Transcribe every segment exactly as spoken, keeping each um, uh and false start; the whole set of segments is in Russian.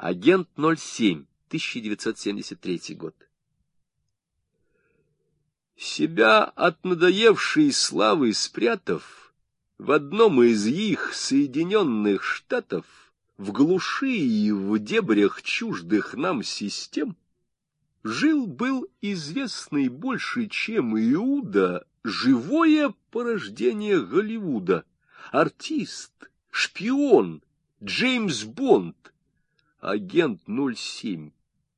Агент ноль семь, тысяча девятьсот семьдесят третий год. Себя от надоевшей славы спрятав, в одном из их Соединенных Штатов, в глуши и в дебрях чуждых нам систем, жил-был известный больше, чем Иуда, живое порождение Голливуда, артист, шпион, Джеймс Бонд, агент ноль семь.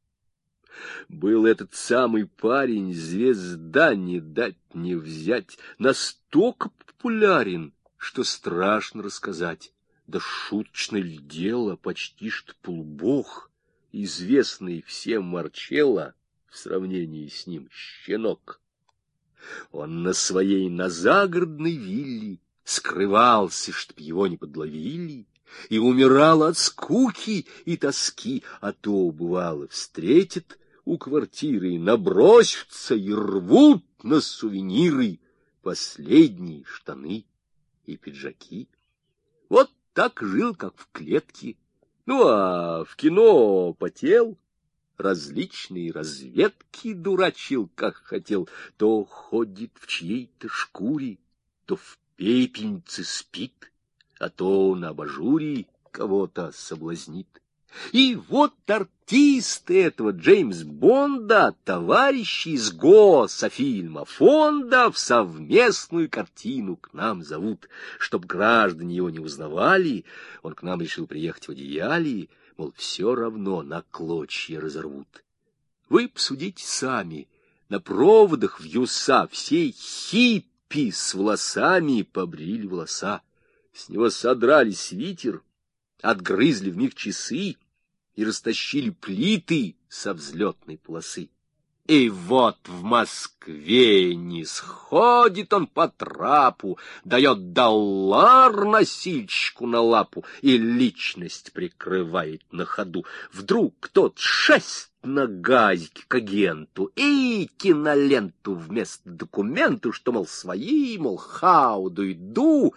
Был этот самый парень, звезда не дать не взять, настолько популярен, что страшно рассказать. Да шуточное ли дело, почти что полубог, известный всем Марчелло, в сравнении с ним щенок. Он на своей назагородной вилле скрывался, чтоб его не подловили, и умирал от скуки и тоски, а то, бывало, встретит у квартиры, набросятся и рвут на сувениры последние штаны и пиджаки. Вот так жил, как в клетке. Ну, а в кино потел, различные разведки дурачил, как хотел. То ходит в чьей-то шкуре, то в пепельнице спит, а то на абажуре кого-то соблазнит. И вот артисты этого Джеймс Бонда, товарищи из Гософильма фонда, в совместную картину к нам зовут. Чтоб граждане его не узнавали, он к нам решил приехать в одеяле, мол, все равно на клочья разорвут. Вы посудите сами, на проводах вьюса всей хиппи с волосами побрили волоса, с него содрали свитер, отгрызли в них часы и растащили плиты со взлетной полосы. И вот в Москве не сходит он по трапу, дает доллар носильщику на лапу и личность прикрывает на ходу. Вдруг кто-то шесть на газике к агенту и киноленту вместо документу, что, мол, свои, мол, хауду иду.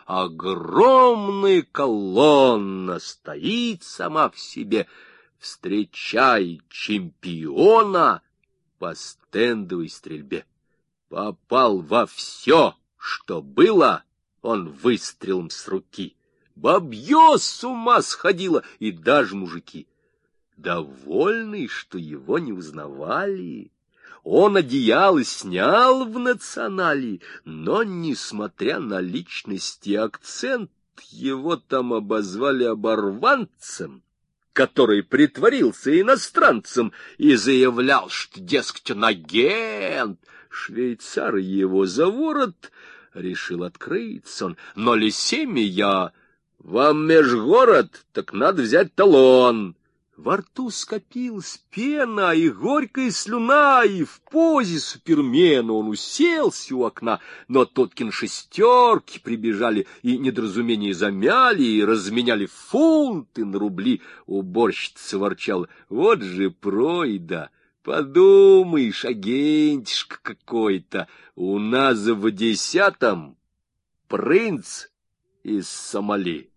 Огромная колонна стоит сама в себе, встречай чемпиона по стендовой стрельбе. Попал во все, что было, он выстрелом с руки. Бабье с ума сходило, и даже мужики. Довольный, что его не узнавали, он одеяло снял в «Национале», но, несмотря на личность и акцент, его там обозвали оборванцем, который притворился иностранцем и заявлял, что, дескать, он агент. Швейцар его за ворот решил открыться он. Ноль семь я, вам межгород, так надо взять талон. Во рту скопилась пена и горькая слюна, и в позе супермена он уселся у окна, но тоткин шестерки прибежали и недоразумение замяли, и разменяли фунты на рубли. Уборщица ворчала: вот же пройда, подумаешь, агентишка какой-то, у нас в десятом принц из Сомали.